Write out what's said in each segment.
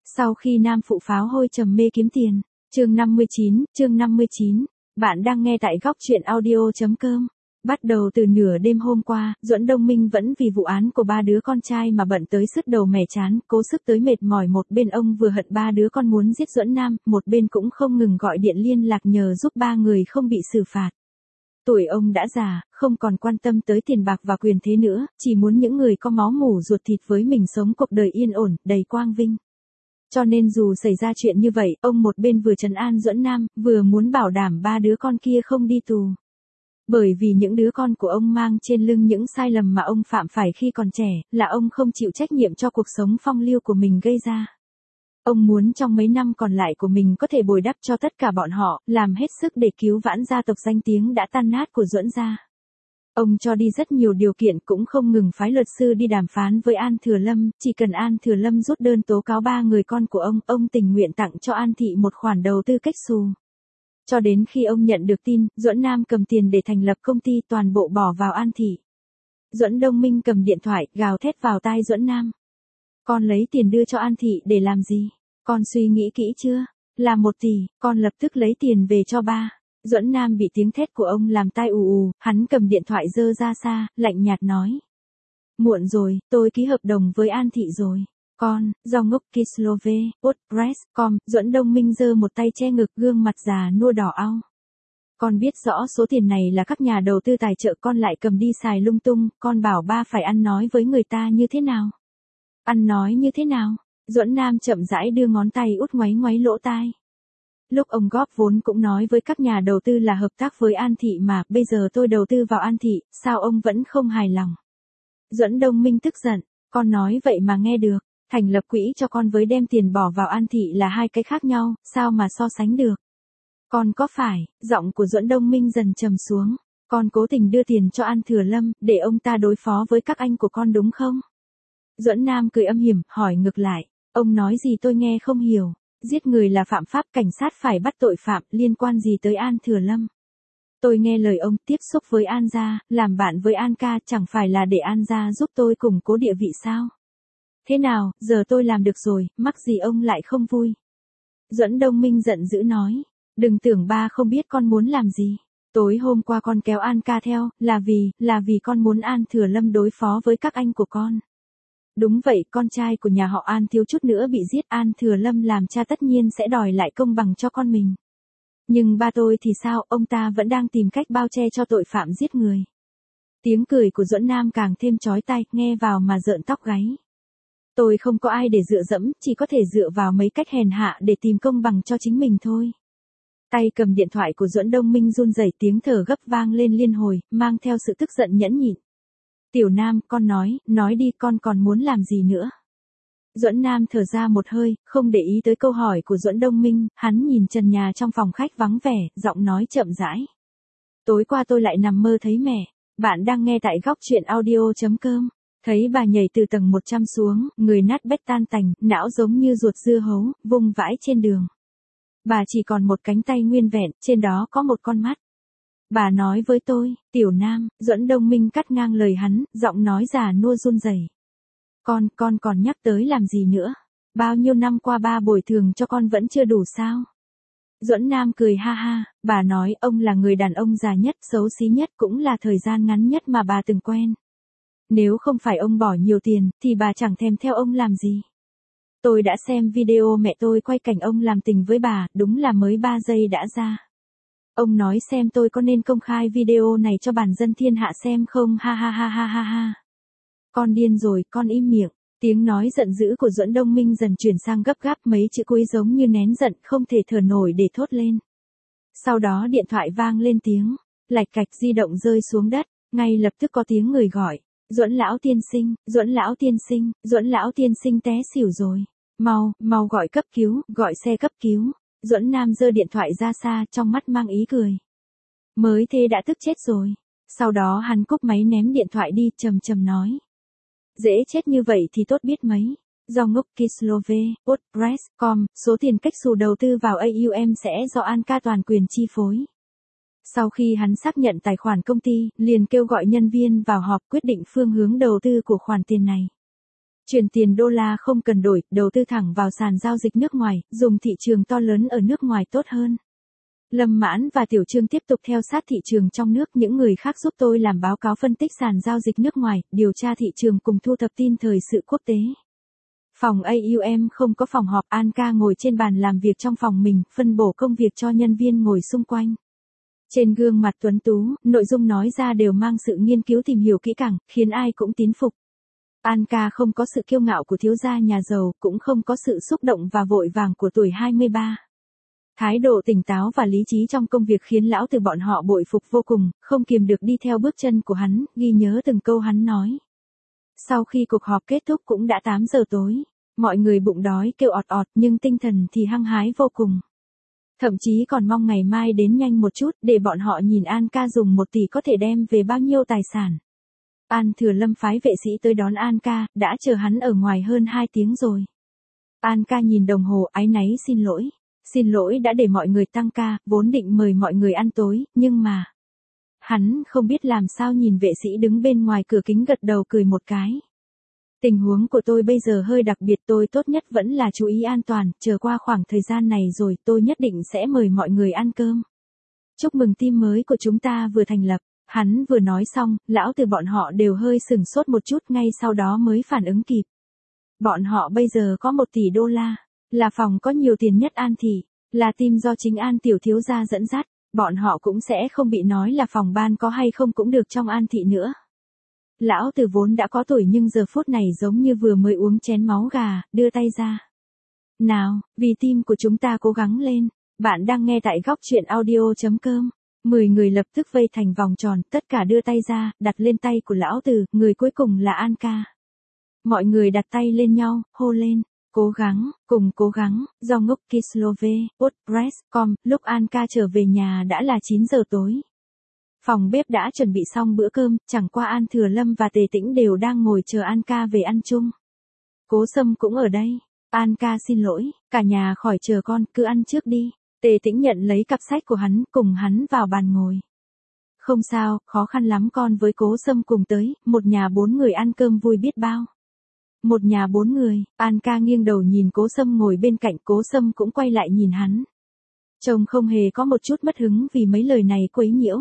Sau khi nam phụ pháo hôi trầm mê kiếm tiền. Chương 59. Bạn đang nghe tại góc truyện audio.com. Bắt đầu từ nửa đêm hôm qua, Duẫn Đông Minh vẫn vì vụ án của ba đứa con trai mà bận tới sứt đầu mẻ trán, cố sức tới mệt mỏi. Một bên ông vừa hận ba đứa con muốn giết Duẫn Nam, một bên cũng không ngừng gọi điện liên lạc nhờ giúp ba người không bị xử phạt. Tuổi ông đã già, không còn quan tâm tới tiền bạc và quyền thế nữa, chỉ muốn những người có máu mủ ruột thịt với mình sống cuộc đời yên ổn, đầy quang vinh. Cho nên dù xảy ra chuyện như vậy, ông một bên vừa trấn an Duẫn Nam, vừa muốn bảo đảm ba đứa con kia không đi tù. Bởi vì những đứa con của ông mang trên lưng những sai lầm mà ông phạm phải khi còn trẻ, là ông không chịu trách nhiệm cho cuộc sống phong lưu của mình gây ra. Ông muốn trong mấy năm còn lại của mình có thể bồi đắp cho tất cả bọn họ, làm hết sức để cứu vãn gia tộc danh tiếng đã tan nát của Duẫn gia. Ông cho đi rất nhiều điều kiện, cũng không ngừng phái luật sư đi đàm phán với An Thừa Lâm, chỉ cần An Thừa Lâm rút đơn tố cáo ba người con của ông tình nguyện tặng cho An Thị một khoản đầu tư cách xù. Cho đến khi ông nhận được tin, Duẫn Nam cầm tiền để thành lập công ty toàn bộ bỏ vào An Thị. Duẫn Đông Minh cầm điện thoại, gào thét vào tai Duẫn Nam. Con lấy tiền đưa cho An Thị để làm gì? Con suy nghĩ kỹ chưa? Là 1 tỷ, con lập tức lấy tiền về cho ba. Duẫn Nam bị tiếng thét của ông làm tai ù, hắn cầm điện thoại giơ ra xa, lạnh nhạt nói. Muộn rồi, tôi ký hợp đồng với An Thị rồi. Con, do ngốc Kislove, Postpress.com, Duẫn Đông Minh giơ một tay che ngực, gương mặt già nua đỏ au. Con biết rõ số tiền này là các nhà đầu tư tài trợ, con lại cầm đi xài lung tung, con bảo ba phải ăn nói với người ta như thế nào? Ăn nói như thế nào? Duẫn Nam chậm rãi đưa ngón tay út ngoáy ngoáy lỗ tai. Lúc ông góp vốn cũng nói với các nhà đầu tư là hợp tác với An Thị mà, bây giờ tôi đầu tư vào An Thị, sao ông vẫn không hài lòng? Duẫn Đông Minh tức giận, con nói vậy mà nghe được, thành lập quỹ cho con với đem tiền bỏ vào An Thị là hai cái khác nhau, sao mà so sánh được? Con có phải, giọng của Duẫn Đông Minh dần trầm xuống, con cố tình đưa tiền cho An Thừa Lâm, để ông ta đối phó với các anh của con đúng không? Duẫn Nam cười âm hiểm, hỏi ngược lại, ông nói gì tôi nghe không hiểu. Giết người là phạm pháp, cảnh sát phải bắt tội phạm, liên quan gì tới An Thừa Lâm? Tôi nghe lời ông, tiếp xúc với An gia, làm bạn với An ca, chẳng phải là để An gia giúp tôi củng cố địa vị sao? Thế nào, giờ tôi làm được rồi, mắc gì ông lại không vui? Duẫn Đông Minh giận dữ nói, đừng tưởng ba không biết con muốn làm gì. Tối hôm qua con kéo An ca theo, là vì con muốn An Thừa Lâm đối phó với các anh của con. Đúng vậy, con trai của nhà họ An thiếu chút nữa bị giết, An Thừa Lâm làm cha tất nhiên sẽ đòi lại công bằng cho con mình. Nhưng ba tôi thì sao, ông ta vẫn đang tìm cách bao che cho tội phạm giết người. Tiếng cười của Duẫn Nam càng thêm chói tai, nghe vào mà rợn tóc gáy. Tôi không có ai để dựa dẫm, chỉ có thể dựa vào mấy cách hèn hạ để tìm công bằng cho chính mình thôi. Tay cầm điện thoại của Duẫn Đông Minh run rẩy, tiếng thở gấp vang lên liên hồi, mang theo sự tức giận nhẫn nhịn. Tiểu Nam, con nói đi, con còn muốn làm gì nữa? Duẫn Nam thở ra một hơi, không để ý tới câu hỏi của Duẫn Đông Minh, hắn nhìn trần nhà trong phòng khách vắng vẻ, giọng nói chậm rãi. Tối qua tôi lại nằm mơ thấy mẹ. Bạn đang nghe tại góc truyện audio.com. Thấy bà nhảy từ tầng 100 xuống, người nát bét tan tành, não giống như ruột dưa hấu, vung vãi trên đường. Bà chỉ còn một cánh tay nguyên vẹn, trên đó có một con mắt. Bà nói với tôi, Tiểu Nam, Duẫn Đông Minh cắt ngang lời hắn, giọng nói già nua run rẩy. Con còn nhắc tới làm gì nữa? Bao nhiêu năm qua ba bồi thường cho con vẫn chưa đủ sao? Duẫn Nam cười ha ha, bà nói ông là người đàn ông già nhất, xấu xí nhất, cũng là thời gian ngắn nhất mà bà từng quen. Nếu không phải ông bỏ nhiều tiền, thì bà chẳng thèm theo ông làm gì. Tôi đã xem video mẹ tôi quay cảnh ông làm tình với bà, đúng là mới 3 giây đã ra. Ông nói xem tôi có nên công khai video này cho bản dân thiên hạ xem không, ha ha ha ha ha ha. Con điên rồi, con im miệng. Tiếng nói giận dữ của Duẫn Đông Minh dần chuyển sang gấp gáp, mấy chữ cuối giống như nén giận, không thể thở nổi để thốt lên. Sau đó điện thoại vang lên tiếng, lạch cạch, di động rơi xuống đất, ngay lập tức có tiếng người gọi. Duẫn lão tiên sinh, Duẫn lão tiên sinh, Duẫn lão tiên sinh té xỉu rồi. Mau gọi cấp cứu, gọi xe cấp cứu. Duẫn Nam giơ điện thoại ra xa, trong mắt mang ý cười. Mới thế đã tức chết rồi. Sau đó hắn cúp máy ném điện thoại đi, trầm trầm nói. Dễ chết như vậy thì tốt biết mấy. Do ngốc Kislove, Postpress.com, số tiền cách xù đầu tư vào AUM sẽ do An ca toàn quyền chi phối. Sau khi hắn xác nhận tài khoản công ty, liền kêu gọi nhân viên vào họp quyết định phương hướng đầu tư của khoản tiền này. Chuyển tiền đô la không cần đổi, đầu tư thẳng vào sàn giao dịch nước ngoài, dùng thị trường to lớn ở nước ngoài tốt hơn. Lâm Mãn và Tiểu Trương tiếp tục theo sát thị trường trong nước, những người khác giúp tôi làm báo cáo phân tích sàn giao dịch nước ngoài, điều tra thị trường cùng thu thập tin thời sự quốc tế. Phòng AUM không có phòng họp, An ca ngồi trên bàn làm việc trong phòng mình, phân bổ công việc cho nhân viên ngồi xung quanh. Trên gương mặt tuấn tú, nội dung nói ra đều mang sự nghiên cứu tìm hiểu kỹ càng, khiến ai cũng tín phục. An ca không có sự kiêu ngạo của thiếu gia nhà giàu, cũng không có sự xúc động và vội vàng của tuổi 23. Thái độ tỉnh táo và lý trí trong công việc khiến lão từ bọn họ bội phục vô cùng, không kiềm được đi theo bước chân của hắn, ghi nhớ từng câu hắn nói. Sau khi cuộc họp kết thúc cũng đã 8 giờ tối, mọi người bụng đói kêu ọt ọt nhưng tinh thần thì hăng hái vô cùng. Thậm chí còn mong ngày mai đến nhanh một chút để bọn họ nhìn An ca dùng 1 tỷ có thể đem về bao nhiêu tài sản. An Thừa Lâm phái vệ sĩ tới đón An ca, đã chờ hắn ở ngoài hơn 2 tiếng rồi. An ca nhìn đồng hồ, áy náy xin lỗi đã để mọi người tăng ca, vốn định mời mọi người ăn tối, nhưng mà... Hắn không biết làm sao nhìn vệ sĩ đứng bên ngoài cửa kính gật đầu cười một cái. Tình huống của tôi bây giờ hơi đặc biệt, tôi tốt nhất vẫn là chú ý an toàn, chờ qua khoảng thời gian này rồi tôi nhất định sẽ mời mọi người ăn cơm. Chúc mừng team mới của chúng ta vừa thành lập. Hắn vừa nói xong, lão từ bọn họ đều hơi sửng sốt một chút, ngay sau đó mới phản ứng kịp. Bọn họ bây giờ có 1 tỷ đô la, là phòng có nhiều tiền nhất An thị, là team do chính An tiểu thiếu gia dẫn dắt, bọn họ cũng sẽ không bị nói là phòng ban có hay không cũng được trong An thị nữa. Lão từ vốn đã có tuổi nhưng giờ phút này giống như vừa mới uống chén máu gà, đưa tay ra. Nào, vì team của chúng ta cố gắng lên, bạn đang nghe tại góc truyện audio.com. 10 người lập tức vây thành vòng tròn, tất cả đưa tay ra, đặt lên tay của lão tử, người cuối cùng là An ca. Mọi người đặt tay lên nhau, hô lên, cố gắng, cùng cố gắng, do ngốc Kislove, Podpress.com, lúc An ca trở về nhà đã là 9 giờ tối. Phòng bếp đã chuẩn bị xong bữa cơm, chẳng qua An Thừa Lâm và Tề Tĩnh đều đang ngồi chờ An ca về ăn chung. Cố Sâm cũng ở đây. An ca xin lỗi, cả nhà khỏi chờ con, cứ ăn trước đi. Tề Tĩnh nhận lấy cặp sách của hắn, cùng hắn vào bàn ngồi. Không sao, khó khăn lắm con với Cố Sâm cùng tới, một nhà 4 người ăn cơm vui biết bao. Một nhà 4 người, An ca nghiêng đầu nhìn Cố Sâm ngồi bên cạnh, Cố Sâm cũng quay lại nhìn hắn. Trông không hề có một chút mất hứng vì mấy lời này quấy nhiễu.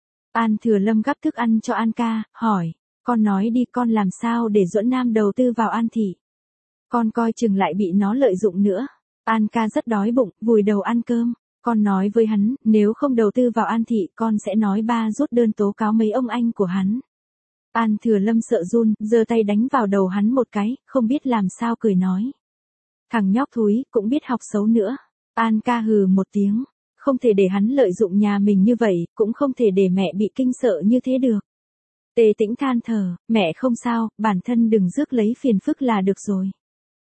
An Thừa Lâm gắp thức ăn cho An ca, hỏi, con nói đi, con làm sao để Duẫn Nam đầu tư vào An thị. Con coi chừng lại bị nó lợi dụng nữa. An ca rất đói bụng, vùi đầu ăn cơm. Con nói với hắn, nếu không đầu tư vào An thị, con sẽ nói ba rút đơn tố cáo mấy ông anh của hắn. An Thừa Lâm sợ run, giơ tay đánh vào đầu hắn một cái, không biết làm sao cười nói. Thằng nhóc thúi, cũng biết học xấu nữa. An ca hừ một tiếng. Không thể để hắn lợi dụng nhà mình như vậy, cũng không thể để mẹ bị kinh sợ như thế được. Tề Tĩnh than thở, mẹ không sao, bản thân đừng rước lấy phiền phức là được rồi.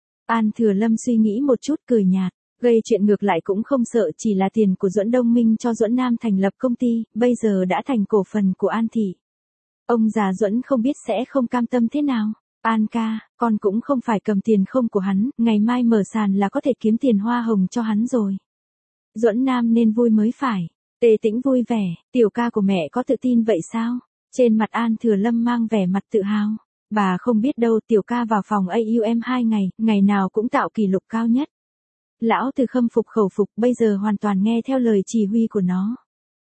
An Thừa Lâm suy nghĩ một chút cười nhạt, gây chuyện ngược lại cũng không sợ, chỉ là tiền của Duẫn Đông Minh cho Duẫn Nam thành lập công ty, bây giờ đã thành cổ phần của An thị. Ông già Duẫn không biết sẽ không cam tâm thế nào. An ca, con cũng không phải cầm tiền không của hắn, ngày mai mở sàn là có thể kiếm tiền hoa hồng cho hắn rồi. Duẫn Nam nên vui mới phải. Tề Tĩnh vui vẻ, tiểu ca của mẹ có tự tin vậy sao? Trên mặt An Thừa Lâm mang vẻ mặt tự hào. Bà không biết đâu, tiểu ca vào phòng AUM 2 ngày, ngày nào cũng tạo kỷ lục cao nhất. Lão Từ khâm phục khẩu phục, bây giờ hoàn toàn nghe theo lời chỉ huy của nó.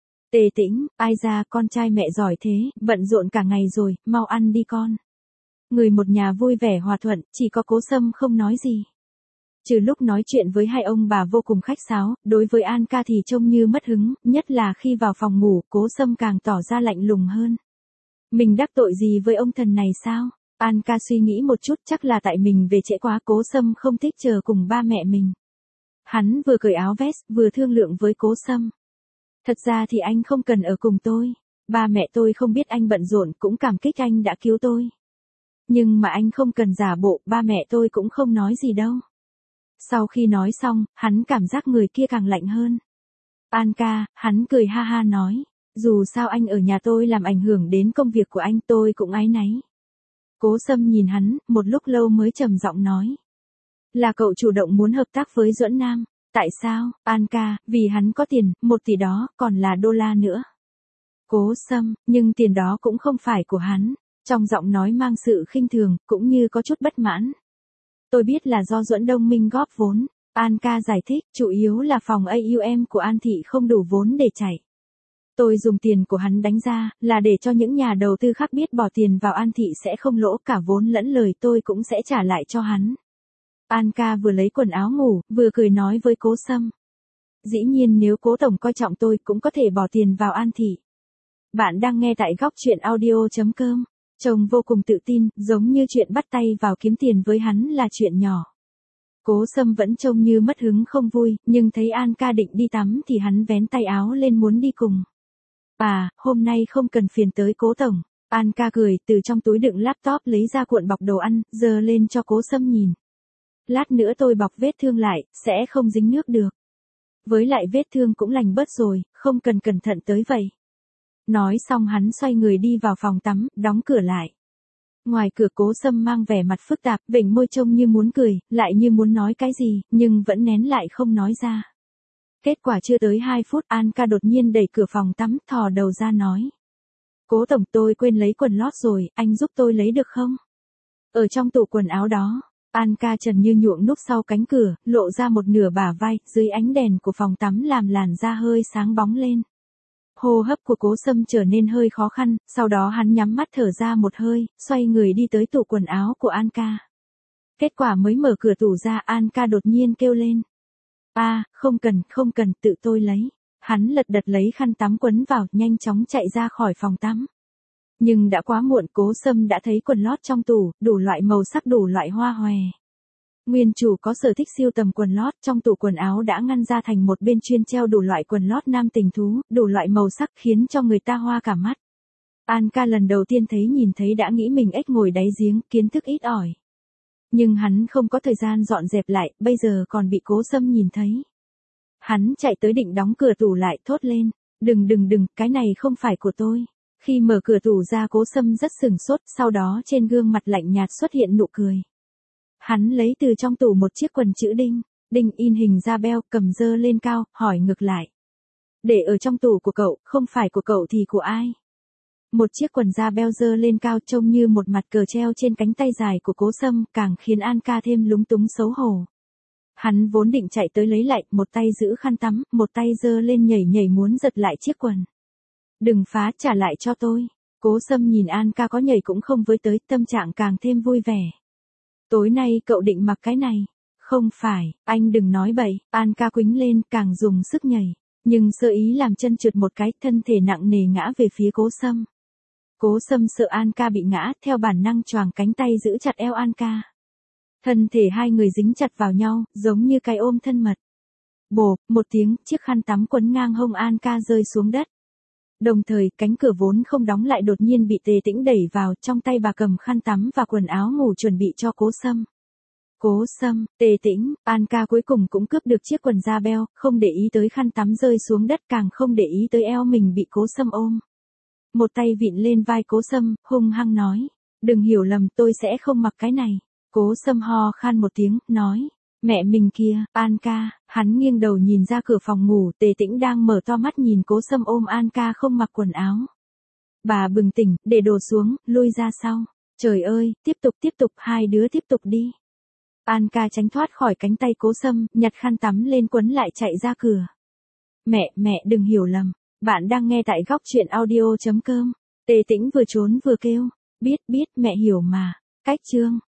Tề Tĩnh, ai ra, con trai mẹ giỏi thế, bận rộn cả ngày rồi, mau ăn đi con. Người một nhà vui vẻ hòa thuận, chỉ có Cố Sâm không nói gì. Trừ lúc nói chuyện với hai ông bà vô cùng khách sáo, đối với An ca thì trông như mất hứng, nhất là khi vào phòng ngủ, Cố Sâm càng tỏ ra lạnh lùng hơn. Mình đắc tội gì với ông thần này sao? An ca suy nghĩ một chút, chắc là tại mình về trễ quá. Cố Sâm không thích chờ cùng ba mẹ mình. Hắn vừa cởi áo vest, vừa thương lượng với Cố Sâm. Thật ra thì anh không cần ở cùng tôi. Ba mẹ tôi không biết anh bận rộn, cũng cảm kích anh đã cứu tôi. Nhưng mà anh không cần giả bộ, ba mẹ tôi cũng không nói gì đâu. Sau khi nói xong, hắn cảm giác người kia càng lạnh hơn. An ca, hắn cười ha ha nói. Dù sao anh ở nhà tôi làm ảnh hưởng đến công việc của anh, tôi cũng áy náy. Cố Sâm nhìn hắn, một lúc lâu mới trầm giọng nói. Là cậu chủ động muốn hợp tác với Duẫn Nam. Tại sao? An ca, vì hắn có tiền, 1 tỷ đó, còn là đô la nữa. Cố Sâm, nhưng tiền đó cũng không phải của hắn. Trong giọng nói mang sự khinh thường, cũng như có chút bất mãn. Tôi biết là do Duẫn Đông Minh góp vốn. An ca giải thích, chủ yếu là phòng AUM của An Thị không đủ vốn để chạy. Tôi dùng tiền của hắn đánh ra, là để cho những nhà đầu tư khác biết bỏ tiền vào An Thị sẽ không lỗ, cả vốn lẫn lời tôi cũng sẽ trả lại cho hắn. An ca vừa lấy quần áo ngủ, vừa cười nói với Cố Sâm. Dĩ nhiên nếu Cố tổng coi trọng tôi cũng có thể bỏ tiền vào An Thị. Bạn đang nghe tại góc truyện audio.com. Chồng vô cùng tự tin, giống như chuyện bắt tay vào kiếm tiền với hắn là chuyện nhỏ. Cố Sâm vẫn trông như mất hứng không vui, nhưng thấy An ca định đi tắm thì hắn vén tay áo lên muốn đi cùng. Hôm nay không cần phiền tới Cố tổng. An ca cười, từ trong túi đựng laptop lấy ra cuộn bọc đồ ăn, giơ lên cho Cố Sâm nhìn. Lát nữa tôi bọc vết thương lại, sẽ không dính nước được. Với lại vết thương cũng lành bớt rồi, không cần cẩn thận tới vậy. Nói xong hắn xoay người đi vào phòng tắm, đóng cửa lại. Ngoài cửa Cố Sâm mang vẻ mặt phức tạp, vểnh môi trông như muốn cười, lại như muốn nói cái gì, nhưng vẫn nén lại không nói ra. Kết quả chưa tới 2 phút, An ca đột nhiên đẩy cửa phòng tắm, thò đầu ra nói. Cố tổng, tôi quên lấy quần lót rồi, anh giúp tôi lấy được không? Ở trong tủ quần áo đó. An ca trần như nhuộm núp sau cánh cửa, lộ ra một nửa bả vai, dưới ánh đèn của phòng tắm làm làn da hơi sáng bóng lên. Hô hấp của Cố Sâm trở nên hơi khó khăn, sau đó hắn nhắm mắt thở ra một hơi, xoay người đi tới tủ quần áo của An ca. Kết quả mới mở cửa tủ ra, An ca đột nhiên kêu lên. Không cần, tự tôi lấy. Hắn lật đật lấy khăn tắm quấn vào, nhanh chóng chạy ra khỏi phòng tắm. Nhưng đã quá muộn, Cố Sâm đã thấy quần lót trong tủ, đủ loại màu sắc, đủ loại hoa hòe. Nguyên chủ có sở thích sưu tầm quần lót, trong tủ quần áo đã ngăn ra thành một bên chuyên treo đủ loại quần lót nam tình thú, đủ loại màu sắc khiến cho người ta hoa cả mắt. An ca lần đầu tiên nhìn thấy đã nghĩ mình ếch ngồi đáy giếng, kiến thức ít ỏi. Nhưng hắn không có thời gian dọn dẹp lại, bây giờ còn bị Cố Sâm nhìn thấy. Hắn chạy tới định đóng cửa tủ lại, thốt lên. Đừng, cái này không phải của tôi. Khi mở cửa tủ ra Cố Sâm rất sừng sốt, sau đó trên gương mặt lạnh nhạt xuất hiện nụ cười. Hắn lấy từ trong tủ một chiếc quần chữ đinh in hình da beo, cầm dơ lên cao, hỏi ngược lại. Để ở trong tủ của cậu, không phải của cậu thì của ai? Một chiếc quần da beo dơ lên cao trông như một mặt cờ treo trên cánh tay dài của Cố Sâm, càng khiến An ca thêm lúng túng xấu hổ. Hắn vốn định chạy tới lấy lại, một tay giữ khăn tắm, một tay dơ lên nhảy muốn giật lại chiếc quần. Đừng phá, trả lại cho tôi. Cố Sâm nhìn An ca có nhảy cũng không với tới, tâm trạng càng thêm vui vẻ. Tối nay cậu định mặc cái này. Không phải, anh đừng nói bậy. An ca quýnh lên, càng dùng sức nhảy. Nhưng sơ ý làm chân trượt một cái, thân thể nặng nề ngã về phía Cố Sâm. Cố Sâm sợ An ca bị ngã, theo bản năng choàng cánh tay giữ chặt eo An ca. Thân thể hai người dính chặt vào nhau, giống như cái ôm thân mật. Bộp, một tiếng, chiếc khăn tắm quấn ngang hông An ca rơi xuống đất. Đồng thời, cánh cửa vốn không đóng lại đột nhiên bị Tề Tĩnh đẩy vào, trong tay bà cầm khăn tắm và quần áo ngủ chuẩn bị cho Cố Sâm. Cố Sâm, Tề Tĩnh, An ca cuối cùng cũng cướp được chiếc quần da beo, không để ý tới khăn tắm rơi xuống đất, càng không để ý tới eo mình bị Cố Sâm ôm. Một tay vịn lên vai Cố Sâm, hung hăng nói. Đừng hiểu lầm, tôi sẽ không mặc cái này. Cố Sâm ho khan một tiếng, nói. Mẹ mình kia, An ca. Hắn nghiêng đầu nhìn ra cửa phòng ngủ, Tề Tĩnh đang mở to mắt nhìn Cố Sâm ôm An ca không mặc quần áo. Bà bừng tỉnh, để đồ xuống, lui ra sau. Trời ơi, tiếp tục, hai đứa tiếp tục đi. An ca tránh thoát khỏi cánh tay Cố Sâm, nhặt khăn tắm lên quấn lại chạy ra cửa. Mẹ đừng hiểu lầm. Bạn đang nghe tại góc truyện audio.com. Tề Tĩnh vừa trốn vừa kêu. Biết, mẹ hiểu mà. Cách chương.